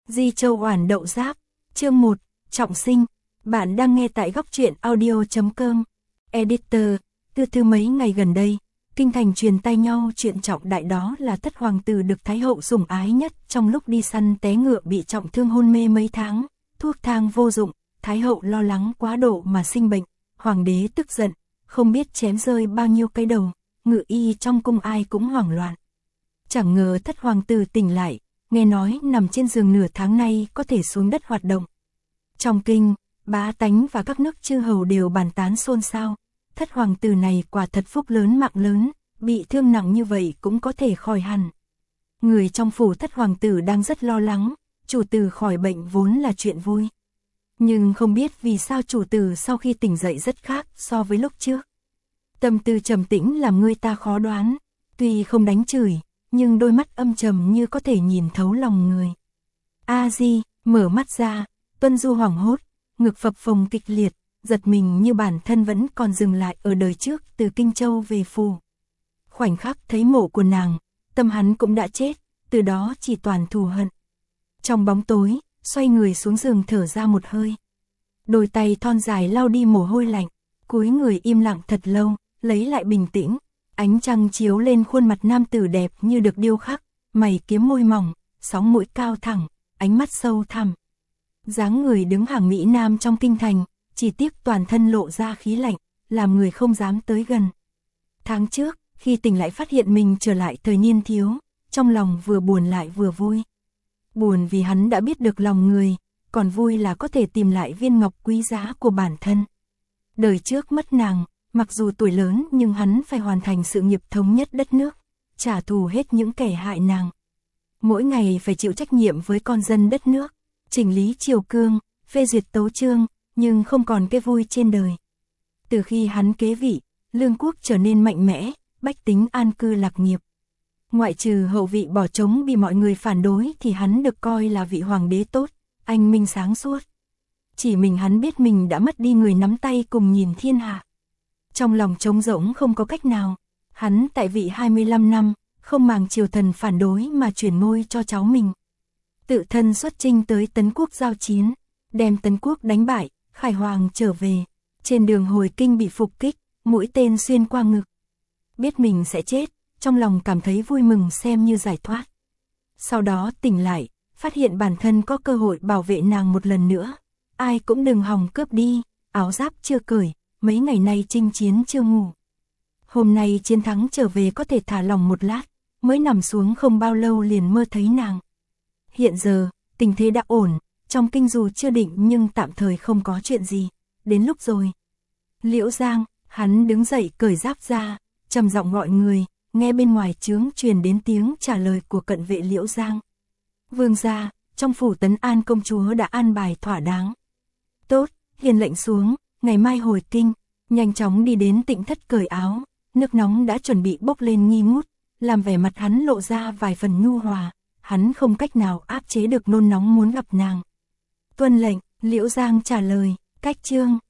Di Châu Oản Đậu Giáp, chương 1, Trọng Sinh. Bạn đang nghe tại góc truyện audio.com. Editor, từ mấy ngày gần đây, kinh thành truyền tai nhau chuyện trọng đại, đó là Thất hoàng tử được Thái hậu sủng ái nhất trong lúc đi săn té ngựa bị trọng thương hôn mê mấy tháng, thuốc thang vô dụng, Thái hậu lo lắng quá độ mà sinh bệnh, hoàng đế tức giận, không biết chém rơi bao nhiêu cái đầu, ngự y trong cung ai cũng hoảng loạn. Chẳng ngờ Thất hoàng tử tỉnh lại, nghe nói nằm trên giường nửa tháng nay có thể xuống đất hoạt động. Trong kinh, bá tánh và các nước chư hầu đều bàn tán xôn xao, Thất hoàng tử này quả thật phúc lớn mạng lớn, bị thương nặng như vậy cũng có thể khỏi hẳn. Người trong phủ Thất hoàng tử đang rất lo lắng, chủ tử khỏi bệnh vốn là chuyện vui. Nhưng không biết vì sao chủ tử sau khi tỉnh dậy rất khác so với lúc trước. Tâm tư trầm tĩnh làm người ta khó đoán, tuy không đánh chửi, nhưng đôi mắt âm trầm như có thể nhìn thấu lòng người. A Di, mở mắt ra, Tuân Du hoảng hốt, ngực phập phồng kịch liệt, giật mình như bản thân vẫn còn dừng lại ở đời trước từ Kinh Châu về phủ. Khoảnh khắc thấy mộ của nàng, tâm hắn cũng đã chết, từ đó chỉ toàn thù hận. Trong bóng tối, xoay người xuống giường thở ra một hơi. Đôi tay thon dài lau đi mồ hôi lạnh, cúi người im lặng thật lâu, lấy lại bình tĩnh. Ánh trăng chiếu lên khuôn mặt nam tử đẹp như được điêu khắc, mày kiếm môi mỏng, sóng mũi cao thẳng, ánh mắt sâu thẳm. Dáng người đứng hàng mỹ nam trong kinh thành, chỉ tiếc toàn thân lộ ra khí lạnh, làm người không dám tới gần. Tháng trước, khi tỉnh lại phát hiện mình trở lại thời niên thiếu, trong lòng vừa buồn lại vừa vui. Buồn vì hắn đã biết được lòng người, còn vui là có thể tìm lại viên ngọc quý giá của bản thân. Đời trước mất nàng, mặc dù tuổi lớn nhưng hắn phải hoàn thành sự nghiệp thống nhất đất nước, trả thù hết những kẻ hại nàng. Mỗi ngày phải chịu trách nhiệm với con dân đất nước, chỉnh lý triều cương, phê duyệt tấu chương, nhưng không còn cái vui trên đời. Từ khi hắn kế vị, lương quốc trở nên mạnh mẽ, bách tính an cư lạc nghiệp. Ngoại trừ hậu vị bỏ trống bị mọi người phản đối thì hắn được coi là vị hoàng đế tốt, anh minh sáng suốt. Chỉ mình hắn biết mình đã mất đi người nắm tay cùng nhìn thiên hạ. Trong lòng trống rỗng không có cách nào, hắn tại vị 25 năm, không màng triều thần phản đối mà chuyển ngôi cho cháu mình. Tự thân xuất chinh tới Tấn Quốc giao chiến, đem Tấn Quốc đánh bại, khải hoàng trở về. Trên đường hồi kinh bị phục kích, mũi tên xuyên qua ngực. Biết mình sẽ chết, trong lòng cảm thấy vui mừng xem như giải thoát. Sau đó tỉnh lại, phát hiện bản thân có cơ hội bảo vệ nàng một lần nữa. Ai cũng đừng hòng cướp đi, áo giáp chưa cởi, mấy ngày nay chinh chiến chưa ngủ. Hôm nay chiến thắng trở về có thể thả lòng một lát, mới nằm xuống không bao lâu liền mơ thấy nàng. Hiện giờ, tình thế đã ổn, trong kinh dù chưa định nhưng tạm thời không có chuyện gì, đến lúc rồi. Liễu Giang, hắn đứng dậy cởi giáp ra, trầm giọng gọi người, nghe bên ngoài trướng truyền đến tiếng trả lời của cận vệ Liễu Giang. Vương gia, trong phủ Tấn An công chúa đã an bài thỏa đáng. Tốt, hiền lệnh xuống, ngày mai hồi kinh, nhanh chóng đi đến Tịnh thất cởi áo, nước nóng đã chuẩn bị bốc lên nghi ngút, làm vẻ mặt hắn lộ ra vài phần nhu hòa, hắn không cách nào áp chế được nôn nóng muốn gặp nàng. Tuân lệnh, Liễu Giang trả lời, cách chương.